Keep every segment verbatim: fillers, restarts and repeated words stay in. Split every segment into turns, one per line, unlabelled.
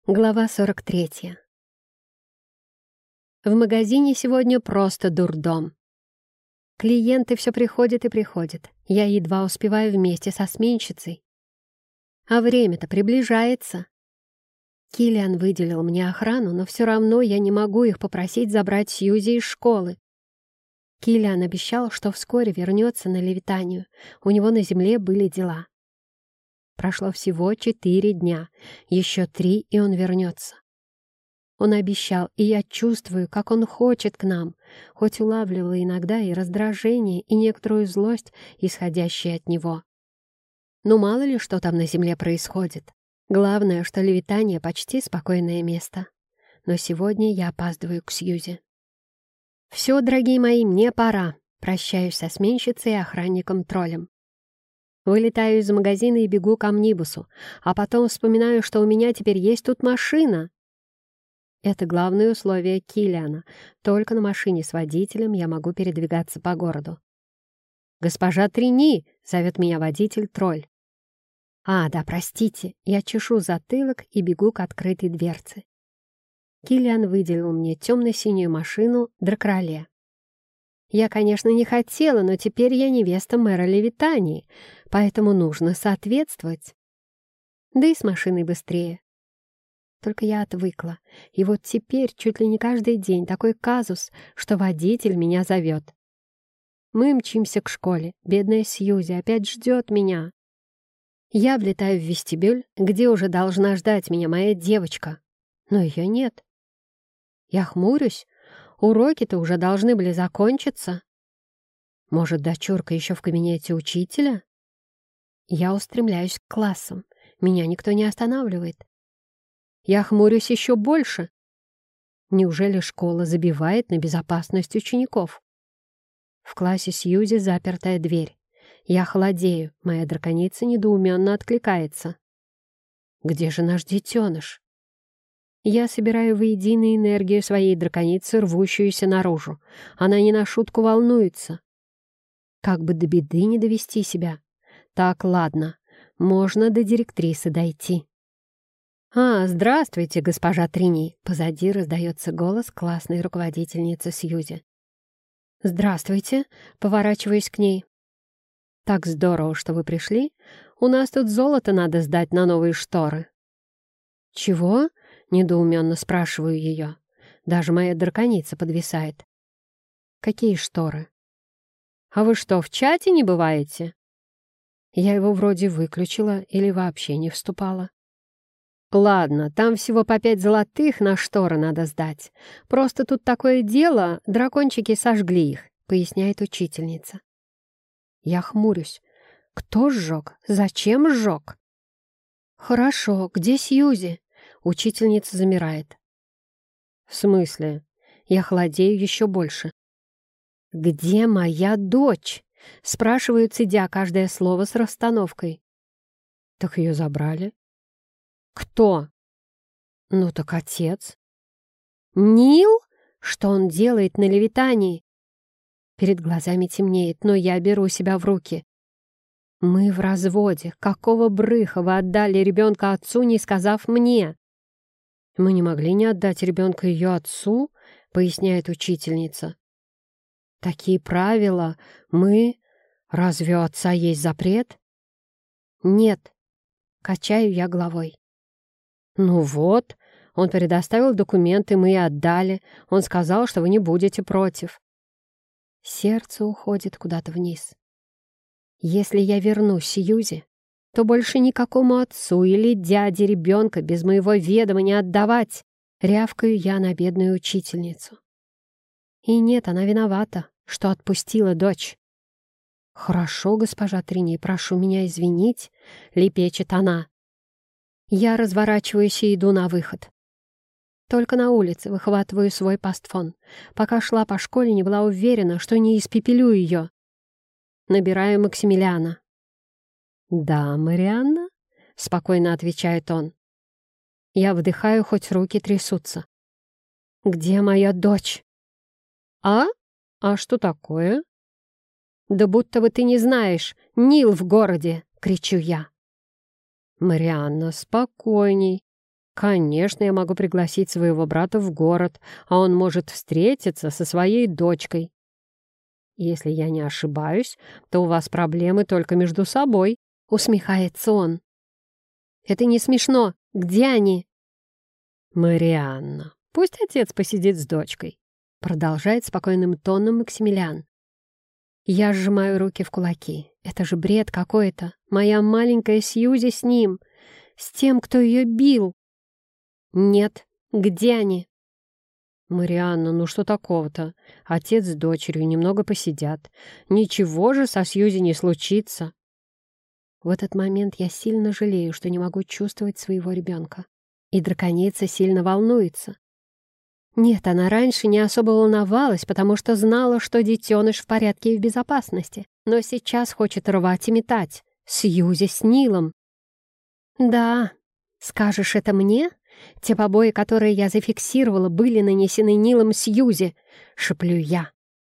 Глава сорок третья. В магазине сегодня просто дурдом. Клиенты все приходят и приходят. Я едва успеваю вместе со сменщицей. А время-то приближается. Киллиан выделил мне охрану, но все равно я не могу их попросить забрать Сьюзи из школы. Киллиан обещал, что вскоре вернется на Левитанию. У него на земле были дела. Прошло всего четыре дня. Еще три, и он вернется. Он обещал, и я чувствую, как он хочет к нам, хоть улавливала иногда и раздражение, и некоторую злость, исходящие от него. Ну, мало ли, что там на земле происходит. Главное, что Левитания почти спокойное место. Но сегодня я опаздываю к Сьюзи. «Все, дорогие мои, мне пора». Прощаюсь со сменщицей и охранником-троллем. Вылетаю из магазина и бегу к амнибусу, а потом вспоминаю, что у меня теперь есть тут машина. Это главное условие Киллиана. Только на машине с водителем я могу передвигаться по городу. «Госпожа Трини!» — зовет меня водитель-тролль. «А, да, простите». Я чешу затылок и бегу к открытой дверце. Киллиан выделил мне темно-синюю машину Дракрале. Я, конечно, не хотела, но теперь я невеста мэра Левитании, поэтому нужно соответствовать. Да и с машиной быстрее. Только я отвыкла, и вот теперь чуть ли не каждый день такой казус, что водитель меня зовет. Мы мчимся к школе, бедная Сьюзи опять ждет меня. Я влетаю в вестибюль, где уже должна ждать меня моя девочка, но ее нет. Я хмурюсь. Уроки-то уже должны были закончиться. Может, дочурка еще в кабинете учителя? Я устремляюсь к классам. Меня никто не останавливает. Я хмурюсь еще больше. Неужели школа забивает на безопасность учеников? В классе Сьюзи запертая дверь. Я холодею. Моя драконица недоуменно откликается. Где же наш детеныш? Я собираю воедино энергию своей драконицы, рвущуюся наружу. Она не на шутку волнуется. Как бы до беды не довести себя. Так, ладно, можно до директрисы дойти. «А, здравствуйте, госпожа Трини!» Позади раздается голос классной руководительницы Сьюзи. «Здравствуйте!» — поворачиваюсь к ней. «Так здорово, что вы пришли. У нас тут золото надо сдать на новые шторы». «Чего?» — недоуменно спрашиваю ее. Даже моя драконица подвисает. «Какие шторы?» «А вы что, в чате не бываете?» Я его вроде выключила или вообще не вступала. «Ладно, там всего по пять золотых на шторы надо сдать. Просто тут такое дело, дракончики сожгли их», — поясняет учительница. Я хмурюсь. «Кто сжег? Зачем сжег?» «Хорошо, где Сьюзи?» Учительница замирает. «В смысле?» Я холодею еще больше. «Где моя дочь?» Спрашиваю, цедя каждое слово с расстановкой. «Так ее забрали». «Кто?» «Ну так отец». «Нил? Что он делает на Левитании?» Перед глазами темнеет, но я беру себя в руки. «Мы в разводе. Какого брыха вы отдали ребенка отцу, не сказав мне?» «Мы не могли не отдать ребенка ее отцу», — поясняет учительница. «Такие правила. Мы... Разве у отца есть запрет?» «Нет», — качаю я головой. «Ну вот, он предоставил документы, мы и отдали. Он сказал, что вы не будете против». Сердце уходит куда-то вниз. Если я верну Сьюзи, то больше никакому отцу или дяде ребенка без моего ведома не отдавать, рявкаю я на бедную учительницу. И нет, она виновата, что отпустила дочь. «Хорошо, госпожа Трини, прошу меня извинить», — лепечет она. Я разворачиваюсь и иду на выход. Только на улице выхватываю свой пастфон. Пока шла по школе, не была уверена, что не испепелю ее. Набираю Максимилиана. «Да, Марианна?» — спокойно отвечает он. Я вдыхаю, хоть руки трясутся. «Где моя дочь?» «А? А что такое?» «Да будто бы ты не знаешь, Нил в городе!» — кричу я. «Марианна, спокойней. Конечно, я могу пригласить своего брата в город, а он может встретиться со своей дочкой. Если я не ошибаюсь, то у вас проблемы только между собой, усмехается он. Это не смешно. Где они? Марианна, пусть отец посидит с дочкой, продолжает спокойным тоном Максимилиан. Я сжимаю руки в кулаки. Это же бред какой-то. Моя маленькая Сьюзи с ним, с тем, кто ее бил. Нет, где они? Марианна, ну что такого-то? Отец с дочерью немного посидят. Ничего же со Сьюзи не случится. В этот момент я сильно жалею, что не могу чувствовать своего ребенка. И драконица сильно волнуется. Нет, она раньше не особо волновалась, потому что знала, что детеныш в порядке и в безопасности. Но сейчас хочет рвать и метать. Сьюзи с Нилом. Да, скажешь это мне? Те побои, которые я зафиксировала, были нанесены Нилом Сьюзи, шеплю я.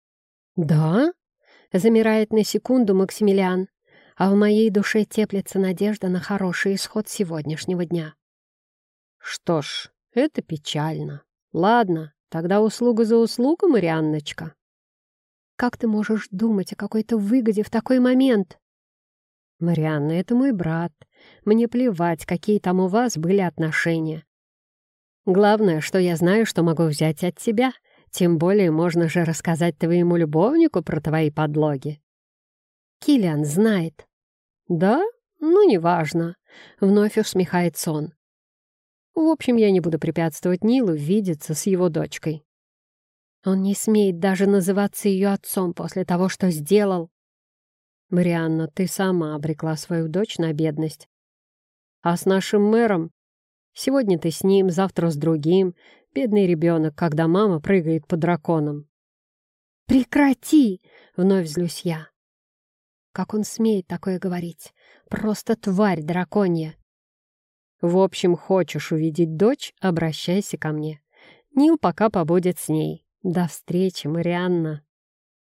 Да? Замирает на секунду Максимилиан, а в моей душе теплится надежда на хороший исход сегодняшнего дня. Что ж, это печально. Ладно, тогда услуга за услугу, Марианночка. Как ты можешь думать о какой-то выгоде в такой момент? Марианна, это мой брат. Мне плевать, какие там у вас были отношения. Главное, что я знаю, что могу взять от тебя. Тем более можно же рассказать твоему любовнику про твои подлоги. Киллиан знает. Да? Ну, неважно. Вновь усмехается он. В общем, я не буду препятствовать Нилу видеться с его дочкой. Он не смеет даже называться ее отцом после того, что сделал. Марианна, ты сама обрекла свою дочь на бедность. А с нашим мэром? Сегодня ты с ним, завтра с другим. Бедный ребенок, когда мама прыгает по драконам. Прекрати! Вновь злюсь я. Как он смеет такое говорить? Просто тварь драконья. В общем, хочешь увидеть дочь, обращайся ко мне. Нил пока побудет с ней. До встречи, Марианна.